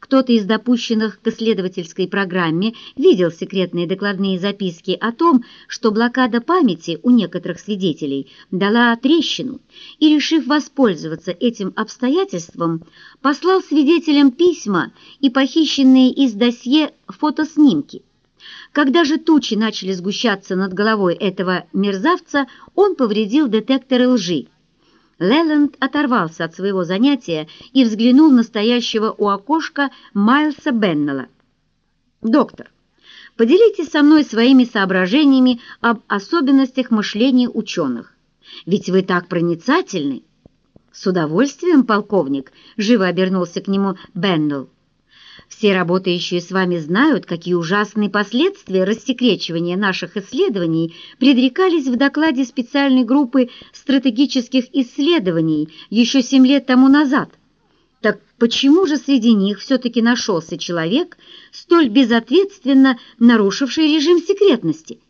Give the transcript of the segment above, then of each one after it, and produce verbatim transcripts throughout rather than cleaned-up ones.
Кто-то из допущенных к исследовательской программе видел секретные докладные записки о том, что блокада памяти у некоторых свидетелей дала трещину, и, решив воспользоваться этим обстоятельством, послал свидетелям письма и похищенные из досье фотоснимки. Когда же тучи начали сгущаться над головой этого мерзавца, он повредил детекторы лжи. Леланд оторвался от своего занятия и взглянул на стоящего у окошка Майлса Беннелла. «Доктор, поделитесь со мной своими соображениями об особенностях мышления ученых. Ведь вы так проницательны». «С удовольствием, полковник», — живо обернулся к нему Беннелл. «Все работающие с вами знают, какие ужасные последствия рассекречивания наших исследований предрекались в докладе специальной группы стратегических исследований еще семь лет тому назад. Так почему же среди них все-таки нашелся человек, столь безответственно нарушивший режим секретности?»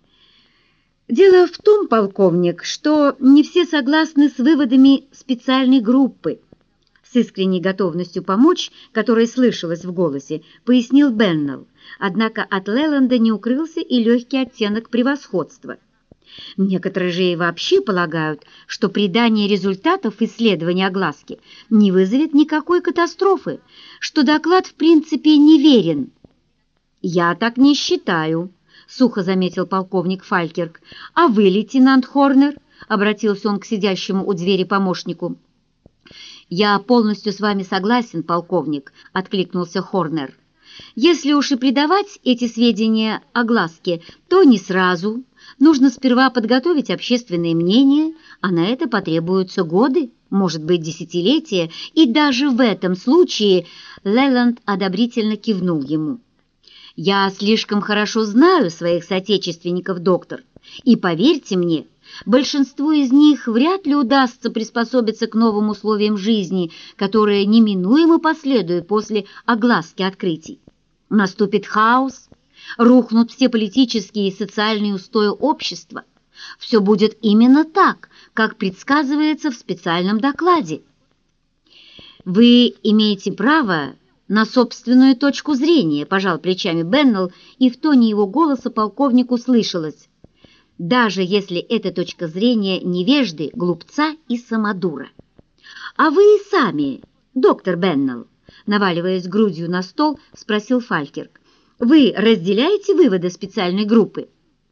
«Дело в том, полковник, что не все согласны с выводами специальной группы», с искренней готовностью помочь, которая слышалась в голосе, пояснил Беннелл, однако от Леланда не укрылся и легкий оттенок превосходства. Некоторые же и вообще полагают, что придание результатов исследования огласке не вызовет никакой катастрофы, что доклад в принципе неверен. «Я так не считаю», — сухо заметил полковник Фалькерк. «А вы, лейтенант Хорнер?» — обратился он к сидящему у двери помощнику. «Я полностью с вами согласен, полковник», — откликнулся Хорнер. «Если уж и придавать эти сведения огласке, то не сразу. Нужно сперва подготовить общественное мнение, а на это потребуются годы, может быть, десятилетия, и даже в этом случае...» Леланд одобрительно кивнул ему. «Я слишком хорошо знаю своих соотечественников, доктор, и поверьте мне, большинству из них вряд ли удастся приспособиться к новым условиям жизни, которые неминуемо последуют после огласки открытий. Наступит хаос, рухнут все политические и социальные устои общества. Все будет именно так, как предсказывается в специальном докладе. Вы имеете право на собственную точку зрения», – пожал плечами Беннелл, и в тоне его голоса полковнику слышалось: «даже если эта точка зрения невежды, глупца и самодура». «А вы и сами, доктор Беннелл», наваливаясь грудью на стол, спросил Фалькерк, «вы разделяете выводы специальной группы?»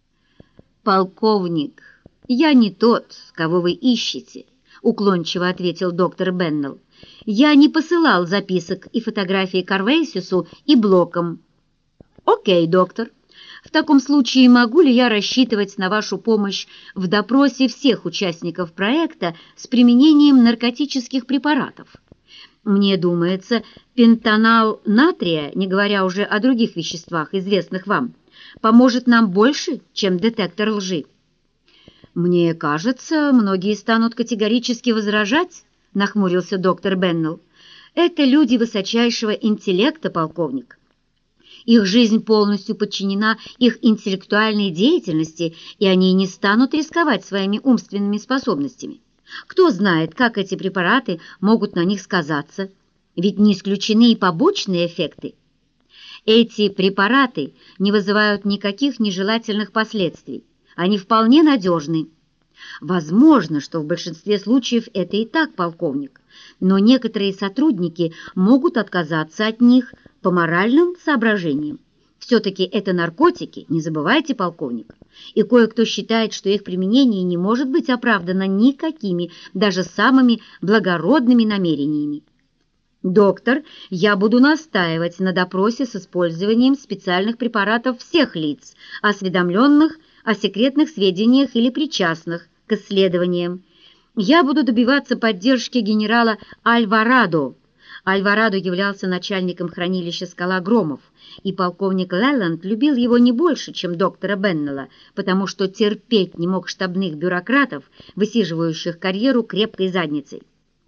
«Полковник, я не тот, кого вы ищете», уклончиво ответил доктор Беннелл. «Я не посылал записок и фотографий Карвейсису и Блокам». «Окей, доктор. В таком случае могу ли я рассчитывать на вашу помощь в допросе всех участников проекта с применением наркотических препаратов? Мне думается, пентанал натрия, не говоря уже о других веществах, известных вам, поможет нам больше, чем детектор лжи». «Мне кажется, многие станут категорически возражать», — нахмурился доктор Беннелл. «Это люди высочайшего интеллекта, полковник. Их жизнь полностью подчинена их интеллектуальной деятельности, и они не станут рисковать своими умственными способностями. Кто знает, как эти препараты могут на них сказаться, ведь не исключены и побочные эффекты. Эти препараты не вызывают никаких нежелательных последствий, они вполне надежны. Возможно, что в большинстве случаев это и так, полковник, но некоторые сотрудники могут отказаться от них по моральным соображениям. Все-таки это наркотики, не забывайте, полковник, и кое-кто считает, что их применение не может быть оправдано никакими, даже самыми благородными намерениями. Доктор, я буду настаивать на допросе с использованием специальных препаратов всех лиц, осведомленных о секретных сведениях или причастных к исследованиям. Я буду добиваться поддержки генерала Альварадо. Альварадо являлся начальником хранилища «Скала Громов», и полковник Леланд любил его не больше, чем доктора Беннелла, потому что терпеть не мог штабных бюрократов, высиживающих карьеру крепкой задницей.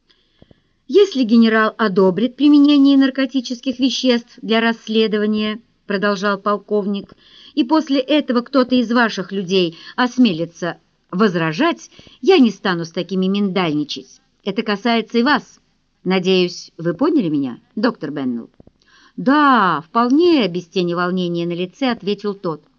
«Если генерал одобрит применение наркотических веществ для расследования, — продолжал полковник, — и после этого кто-то из ваших людей осмелится возражать, я не стану с такими миндальничать. Это касается и вас. Надеюсь, вы поняли меня, доктор Беннелл?» «Да, вполне», — без тени волнения на лице ответил тот.